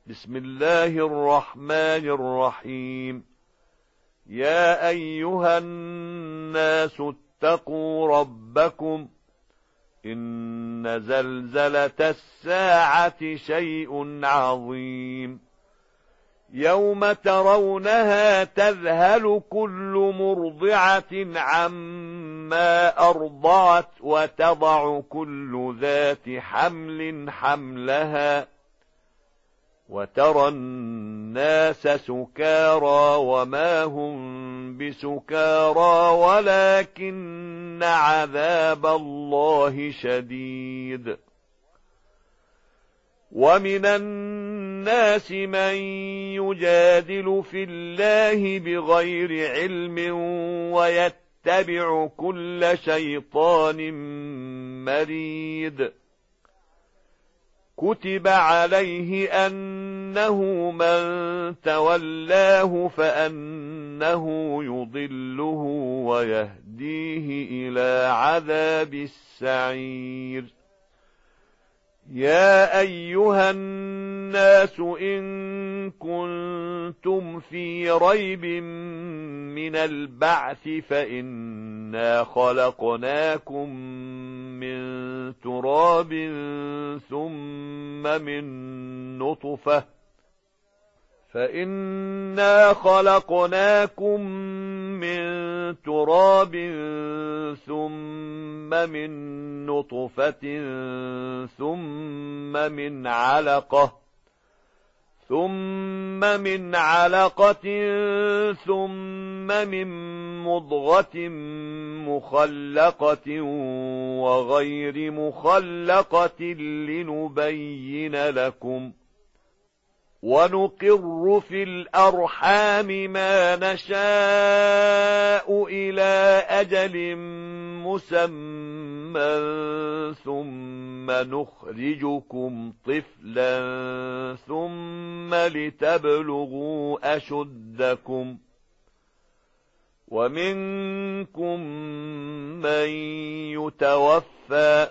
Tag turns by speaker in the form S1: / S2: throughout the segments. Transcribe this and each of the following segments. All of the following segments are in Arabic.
S1: بسم الله الرحمن الرحيم. يا أيها الناس اتقوا ربكم، إن زلزلة الساعة شيء عظيم. يوم ترونها تذهل كل مرضعة عما أرضعت وتضع كل ذات حمل حملها، وترى الناس سكارى وما هم بسكارى ولكن عذاب الله شديد. ومن الناس من يجادل في الله بغير علم ويتبع كل شيطان مريد. كتب عليه أنه من تولاه فأنه يضله ويهديه إلى عذاب السعير. يا أيها الناس إن كنتم في ريب من البعث فإنا خلقناكم من تراب ثم من نطفة ثم من علقة ثم من مضغة مخلقة وغير مخلقة لنبين لكم، ونقر في الأرحام ما نشاء إلى أجل مسمى ثم نخرجكم طفلا ثم لتبلغوا أشدكم، ومنكم من يتوفى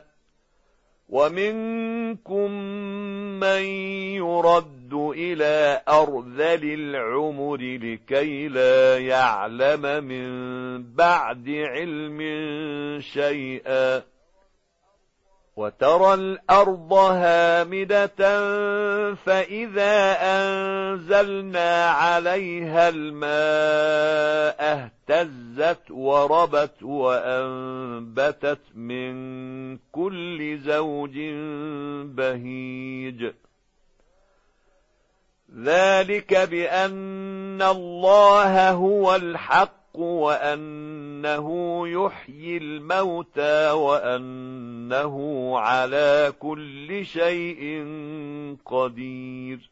S1: ومنكم من يرد إلى أرذل العمر لكي لا يعلم من بعد علم شيئا. وترى الأرض هامدة فإذا أنزلنا عليها الماء اهتزت وربت وأنبتت من كل زوج بهيج. ذلك بأن الله هو الحق وأنه يحيي الموتى وأنه على كل شيء قدير،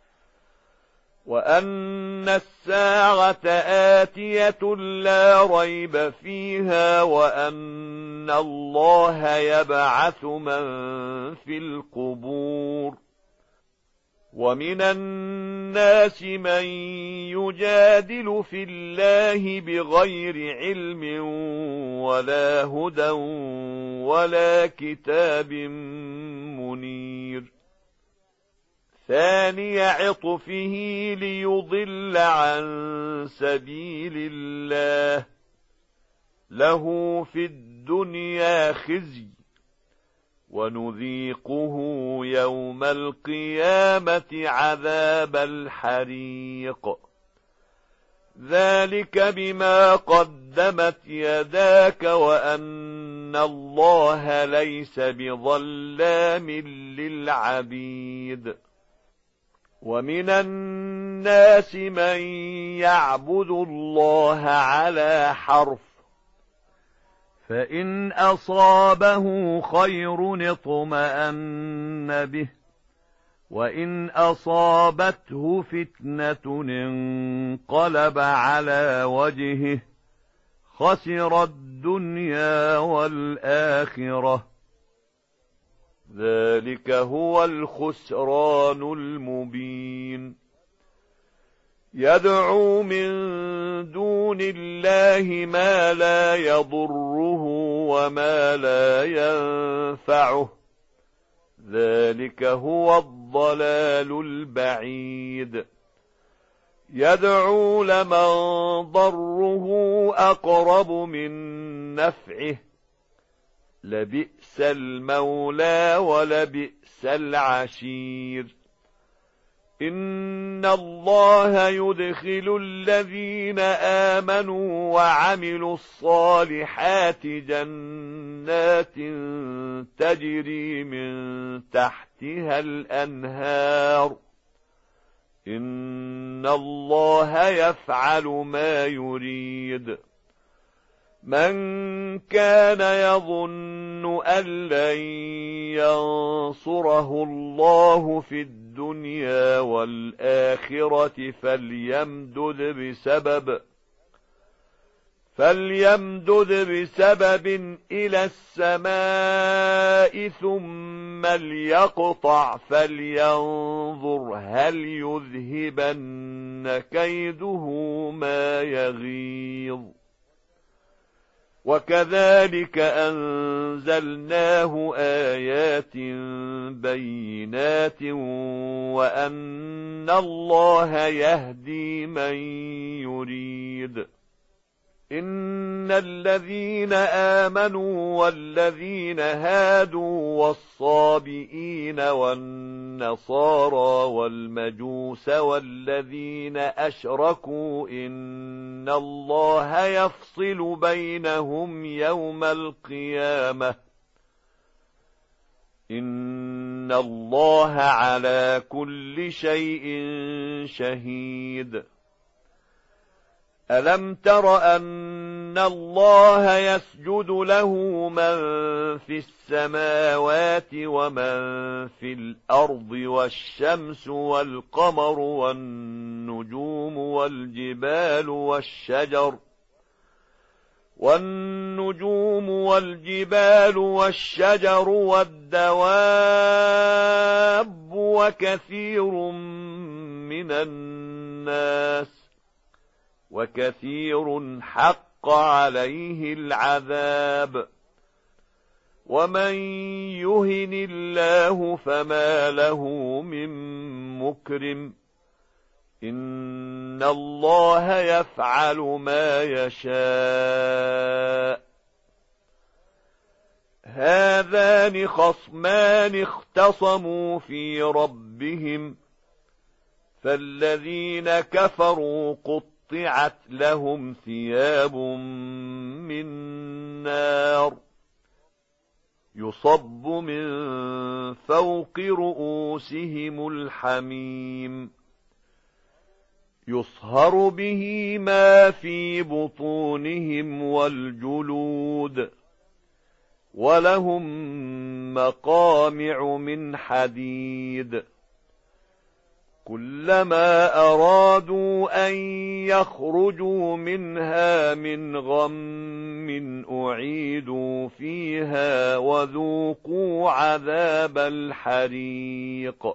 S1: وأن الساعة آتية لا ريب فيها، وأن الله يبعث من في القبور. ومن الناس من يجادل في الله بغير علم ولا هدى ولا كتاب منير. ثاني عطفه ليضل عن سبيل الله، له في الدنيا خزي ونذيقه يوم القيامة عذاب الحريق. ذلك بما قدمت يداك وأن الله ليس بظلام للعبيد. ومن الناس من يعبد الله على حرف، فإن أصابه خير اطمأن به، وإن أصابته فتنة انقلب على وجهه خسر الدنيا والآخرة. ذلك هو الخسران المبين. يدعو من دون الله ما لا يضره وما لا ينفعه، ذلك هو الضلال البعيد يدعو لمن ضره أقرب من نفعه لبئس المولى ولبئس العشير إن الله يدخل الذين آمنوا وعملوا الصالحات جنات تجري من تحتها الأنهار إن الله يفعل ما يريد من كان يظن أن لن ينصره الله في الدنيا والآخرة فليمدد بسبب إلى السماء ثم ليقطع فلينظر هل يذهبن كيده ما يغيظ وكذلك أنزلناه آيات بينات وأن الله يهدي من يريد إن الذين آمنوا والذين هادوا والصابئين والنصارى والمجوس والذين أشركوا إن الله يفصل بينهم يوم القيامة إن الله على كل شيء شهيد ألم تر أن الله يسجد له من في السماوات ومن في الأرض والشمس والقمر والنجوم والجبال والشجر والدواب وكثير من الناس وكثير حق عليه العذاب ومن يهن الله فما له من مكرم إن الله يفعل ما يشاء هذان خصمان اختصموا في ربهم فالذين كفروا قطعت لهم ثياب من نار يصب من فوق رؤوسهم الحميم يصهر به ما في بطونهم والجلود ولهم مقامع من حديد كلما أرادوا أن يخرجوا منها من غم أعيدوا فيها وذوقوا عذاب الحريق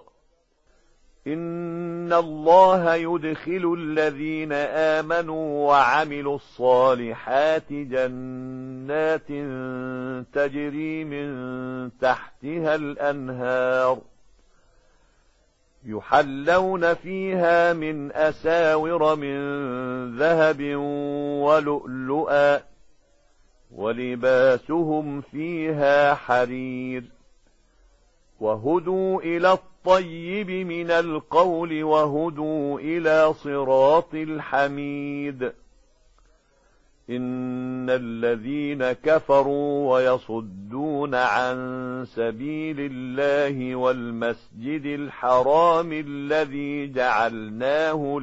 S1: إن الله يدخل الذين آمنوا وعملوا الصالحات جنات تجري من تحتها الأنهار يحلون فيها من أساور من ذهب ولؤلؤا ولباسهم فيها حرير وهدوا إلى الطيب من القول وهدوا إلى صراط الحميد إن الذين كفروا ويصدون عن سبيل الله والمسجد الحرام الذي جعلناه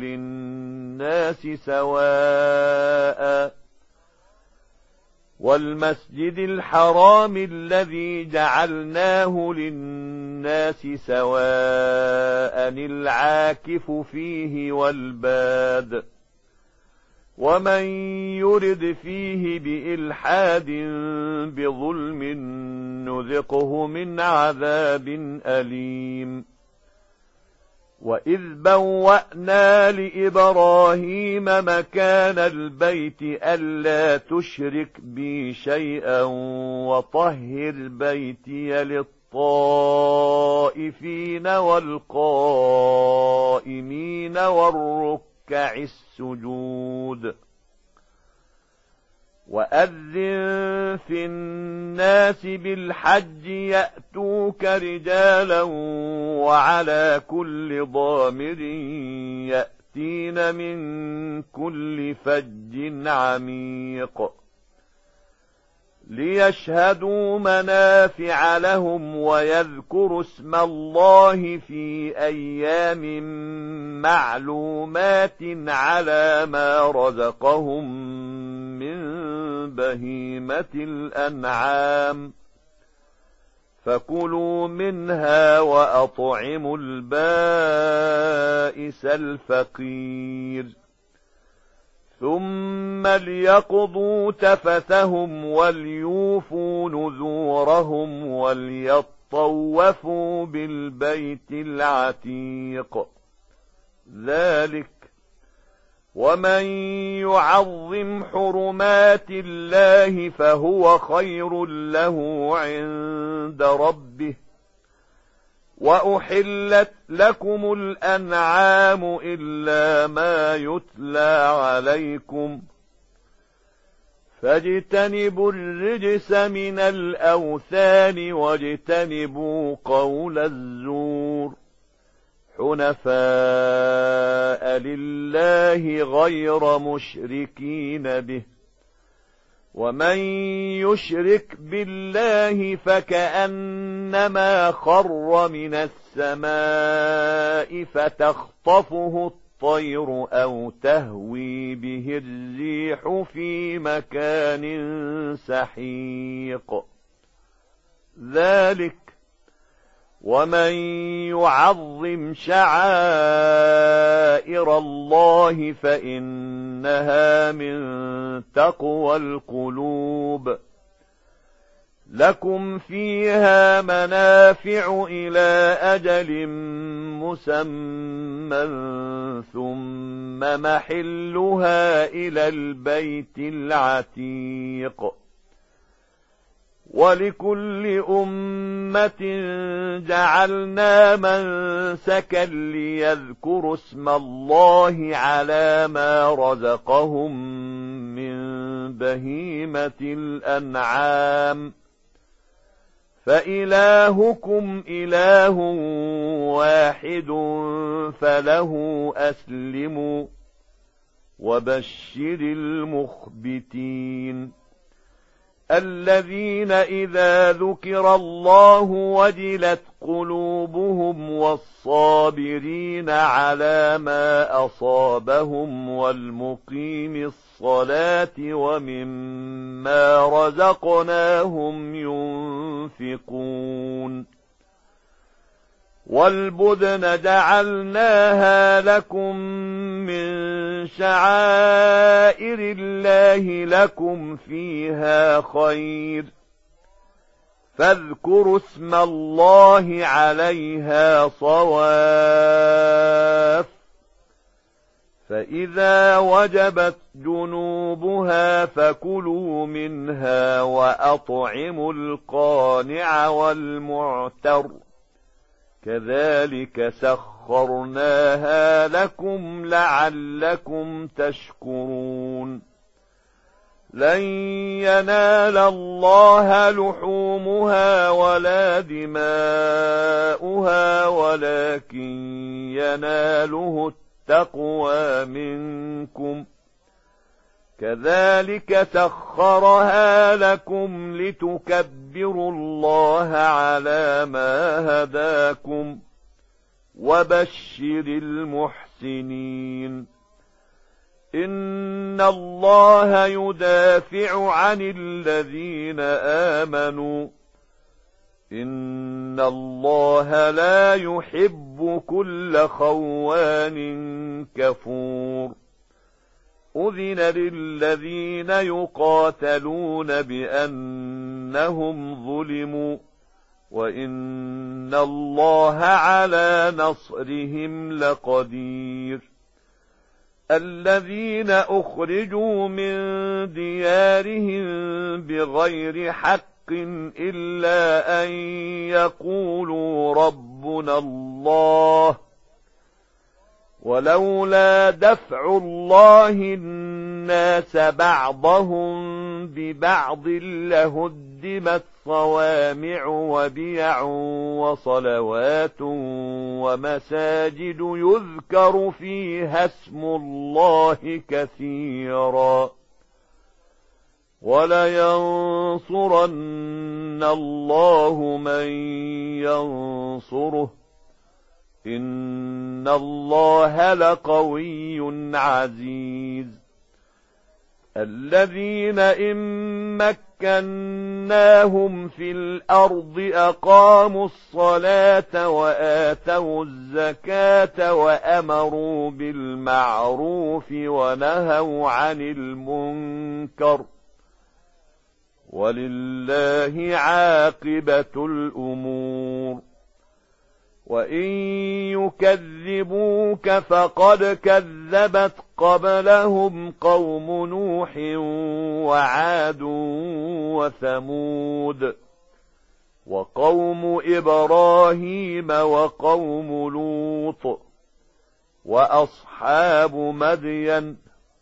S1: للناس سواء العاكف فيه والباد ومن يرد فيه بإلحاد بظلم نذقه من عذاب أليم وإذ بوأنا لإبراهيم مكان البيت ألا تشرك بي شيئا وطهر بيتي الطائفين والقائمين والركع السجود. وأذن في الناس بالحج يأتوك رجالا وعلى كل ضامر يأتين من كل فج عميق ليشهدوا منافع لهم ويذكروا اسم الله في أيام معلومات على ما رزقهم من بهيمة الأنعام فكلوا منها وأطعموا البائس الفقير ثم ليقضوا تفثهم وليوفوا نذورهم وليطوفوا بالبيت العتيق. ذلك ومن يعظم حرمات الله فهو خير له عند ربه. وأحلت لكم الأنعام إلا ما يتلى عليكم فاجتنبوا الرجس من الأوثان واجتنبوا قول الزور حنفاء لله غير مشركين به. ومن يشرك بالله فكأنما خر من السماء فتخطفه الطير أو تهوي به الريح في مكان سحيق. ذلك ومن يعظم شعائر الله فإنها من تقوى القلوب. لكم فيها منافع إلى أجل مسمى ثم محلها إلى البيت العتيق. ولكل أمة جعلنا منسكا ليذكروا اسم الله على ما رزقهم من بهيمة الأنعام فإلهكم إله واحد فله أسلموا وبشر المخبتين الذين إذا ذكر الله وجلت قلوبهم والصابرين على ما أصابهم والمقيم الصلاة ومما رزقناهم ينفقون. والبدن جعلناها لكم من شعائر الله لكم فيها خير فاذكروا اسم الله عليها صواف. فإذا وجبت جنوبها فكلوا منها وأطعموا القانع والمعتر كذلك سخرناها لكم لعلكم تشكرون. لن ينال الله لحومها ولا دماؤها ولكن يناله التقوى منكم. كذلك سخرها لكم لتكبروا الله على ما هداكم وبشر المحسنين. إن الله يدافع عن الذين آمنوا إن الله لا يحب كل خوان كفور. أذن للذين يقاتلون بأنهم ظلموا وإن الله على نصرهم لقدير. الذين أخرجوا من ديارهم بغير حق إلا أن يقولوا ربنا الله، ولولا دفع الله الناس بعضهم ببعض لهدمت صوامع وبيع وصلوات ومساجد يذكر فيها اسم الله كثيرا، ولينصرن الله من ينصره، إن الله لقوي عزيز. الذين إن مكناهم في الأرض أقاموا الصلاة وآتوا الزكاة وأمروا بالمعروف ونهوا عن المنكر، ولله عاقبة الأمور. وإن يكذبوك فقد كذبت قبلهم قوم نوح وعاد وثمود وقوم إبراهيم وقوم لوط وأصحاب مدين،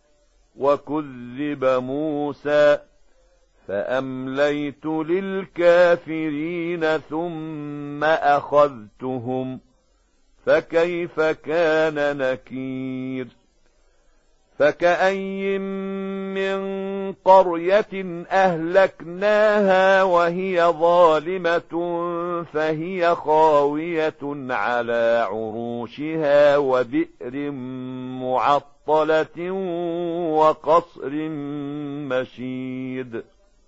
S1: وكذب موسى فأمليت للكافرين ثم أخذتهم، فكيف كان نكير. فكأي من قرية أهلكناها وهي ظالمة فهي خاوية على عروشها وبئر معطلة وقصر مشيد.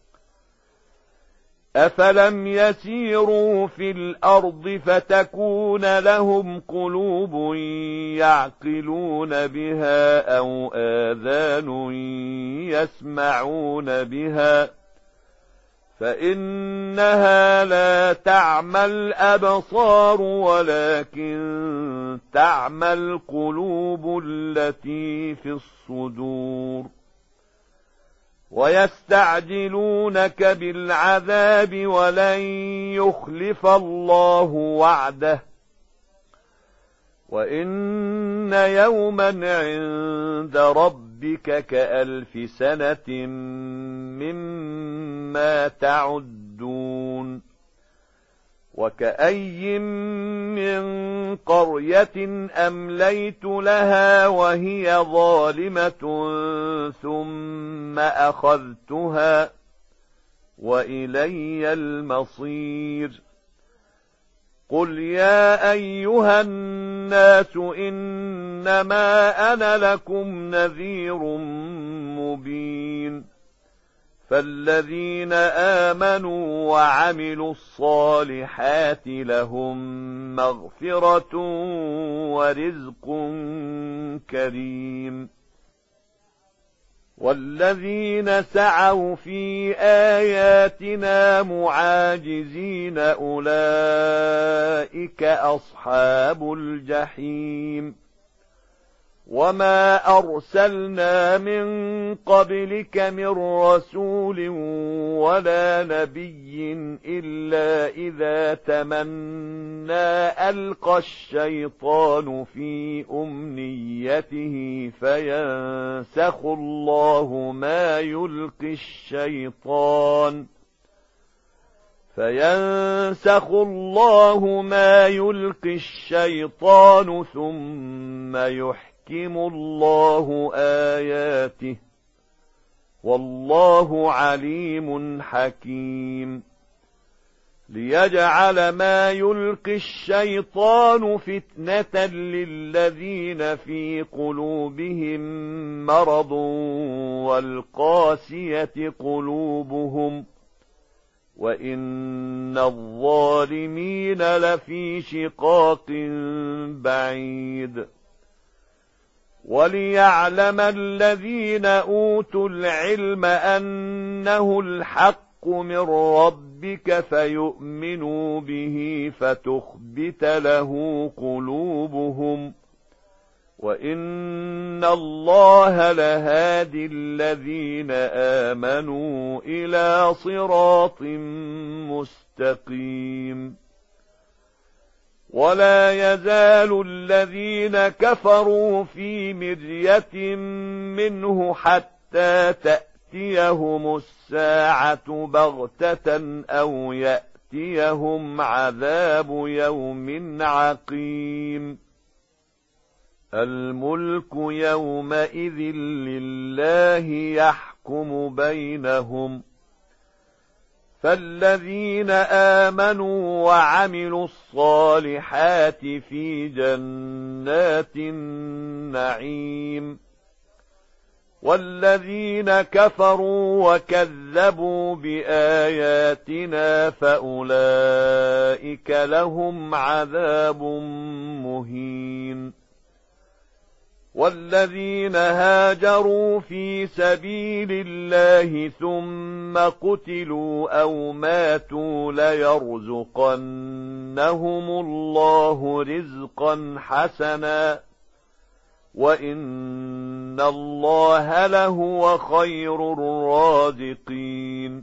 S1: أفلم يسيروا في الأرض فتكون لهم قلوب يعقلون بها أو آذان يسمعون بها، فإنها لا تعمى الأبصار ولكن تعمى القلوب التي في الصدور. ويستعجلونك بالعذاب ولن يخلف الله وعده، وإن يوما عند ربك كألف سنة مما تعدون. وكأي من قرية أمليت لها وهي ظالمة ثم أخذتها وإلي المصير. قل يا أيها الناس إنما أنا لكم نذير مبين. فالذين آمنوا وعملوا الصالحات لهم مغفرة ورزق كريم. والذين سعوا في آياتنا معاجزين أولئك أصحاب الجحيم. وما أرسلنا من قبلك من رسول ولا نبي إلا إذا تمنى ألقى الشيطان في أمنيته فينسخ الله ما يلقي الشيطان ثم يحكم الله آياته، والله عليم حكيم. ليجعل ما يلقي الشيطان فتنة للذين في قلوبهم مرض والقاسية قلوبهم، وإن الظالمين لفي شقاق بعيد. وليعلم الذين أوتوا العلم أنه الحق من ربك فيؤمنوا به فتخبت له قلوبهم، وَإِنَّ اللَّهَ لَهَادِي الَّذِينَ آمَنُوا إِلَى صِرَاطٍ مُسْتَقِيمٍ وَلَا يَزَالُ الَّذِينَ كَفَرُوا فِي مِرْيَةٍ مِّنْهُ حَتَّى تَأْتِيَهُمُ السَّاعَةُ بَغْتَةً أَوْ يَأْتِيَهُمْ عَذَابُ يَوْمٍ عَقِيمٍ الْمُلْكُ يَوْمَئِذٍ لِلَّهِ يَحْكُمُ بَيْنَهُمْ فَالَّذِينَ آمَنُوا وَعَمِلُوا الصَّالِحَاتِ في جَنَّاتِ النَّعِيمِ وَالَّذِينَ كَفَرُوا وَكَذَّبُوا بِآيَاتِنَا فَأُولَئِكَ لَهُمْ عَذَابٌ مُهِينٌ وَالَّذِينَ هَاجَرُوا في سَبِيلِ اللَّهِ ثُمَّ قُتِلُوا أَوْ مَاتُوا لَيَرْزُقَنَّهُمُ اللَّهُ رِزْقًا حَسَنًا وَإِنَّ اللَّهَ لَهُوَ خَيْرُ الرَّازِقِينَ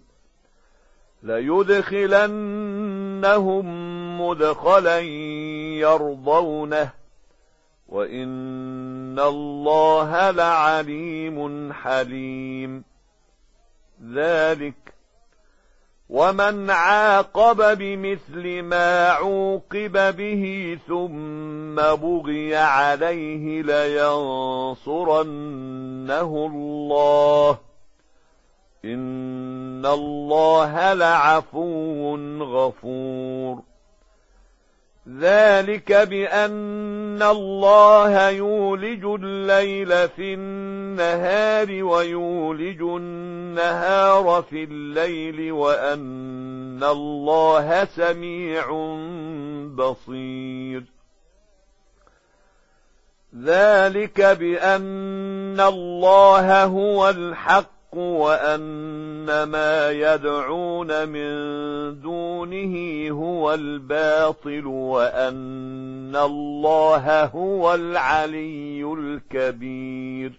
S1: لَيُدْخِلَنَّهُم مُّدْخَلًا يَرْضَوْنَهُ وَإِنَّ اللَّهَ لَعَلِيمٌ حَلِيمٌ ذَلِكَ وَمَنْ عَاقَبَ بِمِثْلِ مَا عُوقِبَ بِهِ ثُمَّ بُغِيَ عَلَيْهِ لَيَنصُرَنَّهُ اللَّهُ إِنَّ اللَّهَ لَعَفُوٌّ غَفُورٌ ذَلِكَ بِأَنَّ اللَّهَ يُولِجُ اللَّيْلَ فِي النَّهَارِ وَيُولِجُ النَّهَارَ فِي اللَّيْلِ وَأَنَّ اللَّهَ سَمِيعٌ بَصِيرٌ ذَلِكَ بِأَنَّ اللَّهَ هُوَ الْحَقُّ وَأَنَّ مَا يَدْعُونَ مِن دُونِهِ هُوَ الْبَاطِلُ وَأَنَّ اللَّهَ هُوَ الْعَلِيُّ الْكَبِيرُ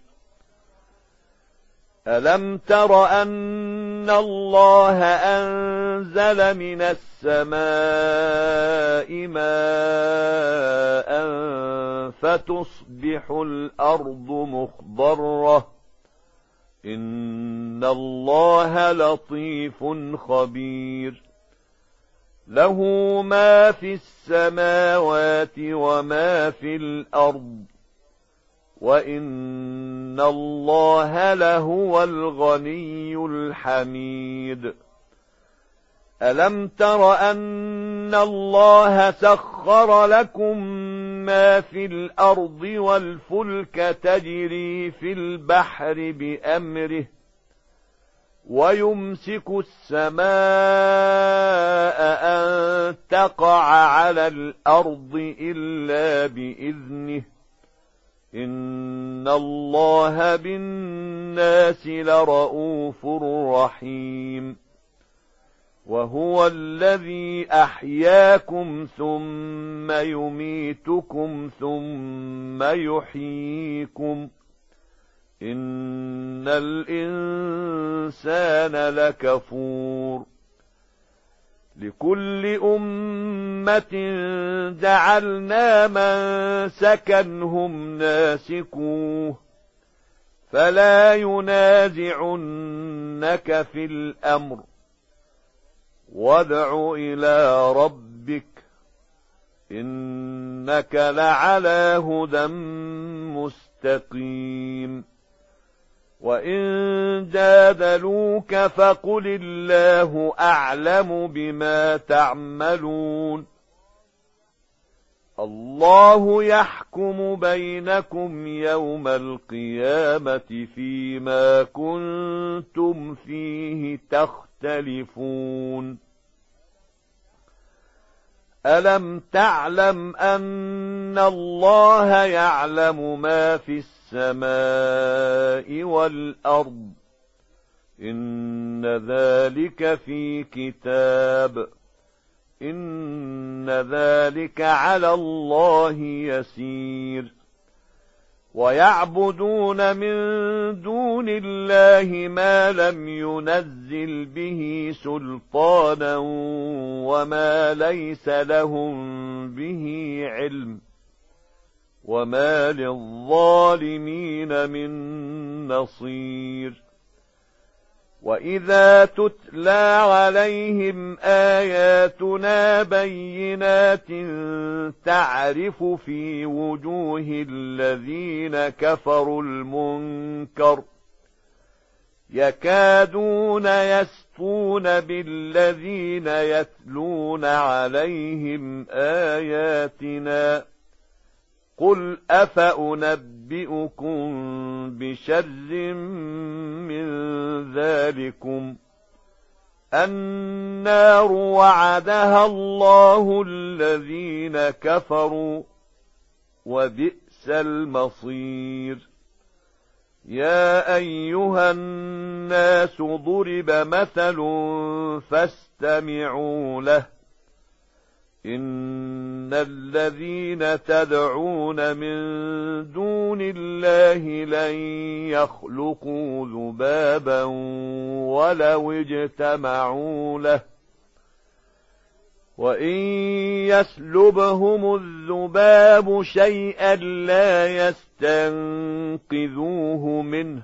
S1: أَلَمْ تَرَ أَنَّ اللَّهَ أَنزَلَ مِنَ السَّمَاءِ مَاءً فَتُصْبِحُ الْأَرْضُ مُخْضَرَّةً إِنَّ اللَّهَ لَطِيفٌ خَبِيرٌ لَهُ مَا فِي السَّمَاوَاتِ وَمَا فِي الْأَرْضِ وَإِنَّ اللَّهَ لَهُوَ الْغَنِيُّ الْحَمِيدُ أَلَمْ تَرَ أَنَّ اللَّهَ سَخَّرَ لَكُم مَّا فِي الْأَرْضِ وَالْفُلْكَ تَجْرِي فِي الْبَحْرِ بِأَمْرِهِ وَيُمْسِكُ السَّمَاءَ أَن تَقَعَ عَلَى الْأَرْضِ إِلَّا بِإِذْنِهِ إِنَّ اللَّهَ بِالنَّاسِ لَرَءُوفٌ رَحِيمٌ وَهُوَ الَّذِي أَحْيَاكُمْ ثُمَّ يُمِيتُكُمْ ثُمَّ يُحْيِيكُمْ إِنَّ الْإِنسَانَ لَكَفُورٌ لِكُلِّ أُمَّةٍ جَعَلْنَا مَنسَكًا هُمْ نَاسِكُوهُ فَلَا يُنَازِعُنَّكَ فِي الْأَمْرِ وَادْعُ إِلَى رَبِّكَ إِنَّكَ لَعَلَى هُدًى مُسْتَقِيمٍ وَإِن جَادَلُوكَ فَقُلِ اللَّهُ أَعْلَمُ بِمَا تَعْمَلُونَ اللَّهُ يَحْكُمُ بَيْنَكُمْ يَوْمَ الْقِيَامَةِ فِيمَا كُنتُمْ فِيهِ تَخْتَلِفُونَ أَلَمْ تَعْلَمْ أَنَّ اللَّهَ يَعْلَمُ مَا فِي السَّمَاءِ وَالْأَرْضِ إِنَّ ذَلِكَ فِي كِتَابٍ إِنَّ ذَلِكَ عَلَى اللَّهِ يَسِيرٌ ويعبدون من دون الله ما لم ينزل به سلطانا وما ليس لهم به علم وما للظالمين من نصير وإذا تتلى عليهم آياتنا بينات تعرف في وجوه الذين كفروا المنكر يكادون يسطون بالذين يتلون عليهم آياتنا قل أفأنبئكم بشر من ذلكم النار وعدها الله الذين كفروا وبئس المصير يا أيها الناس ضرب مثل فاستمعوا له إن الذين تدعون من دون الله لن يخلقوا ذبابا ولو اجتمعوا له وإن يسلبهم الذباب شيئا لا يستنقذوه منه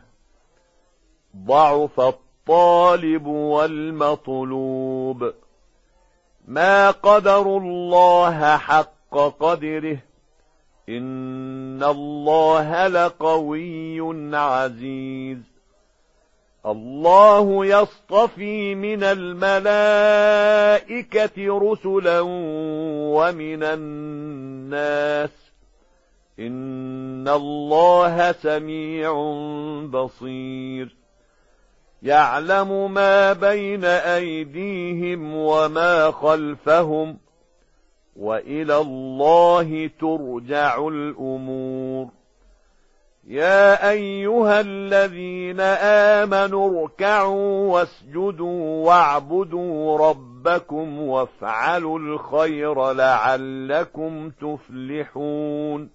S1: ضعف الطالب والمطلوب ما قدروا الله حق قدره إن الله لقوي عزيز الله يصطفي من الملائكة رسلا ومن الناس إن الله سميع بصير يعلم ما بين أيديهم وما خلفهم وإلى الله ترجع الأمور يا أيها الذين آمنوا اركعوا واسجدوا واعبدوا ربكم وافعلوا الخير لعلكم تفلحون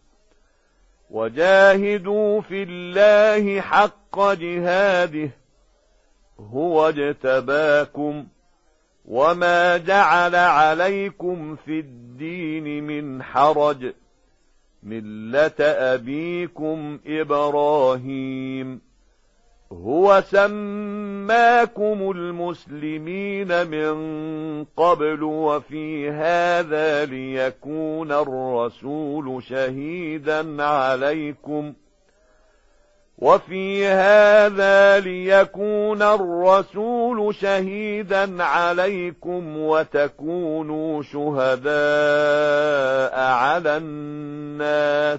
S1: وجاهدوا في الله حق جهاده هو اجتباكم وما جعل عليكم في الدين من حرج ملة أبيكم إبراهيم هو سماكم المسلمين من قبل وفي هذا ليكون الرسول شهيدا عليكم وتكونوا شهداء على الناس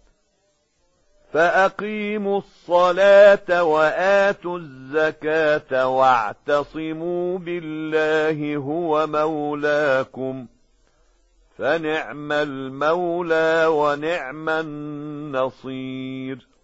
S1: فأقيموا الصلاة وآتوا الزكاة واعتصموا بالله هو مولاكم فنعم المولى ونعم النصير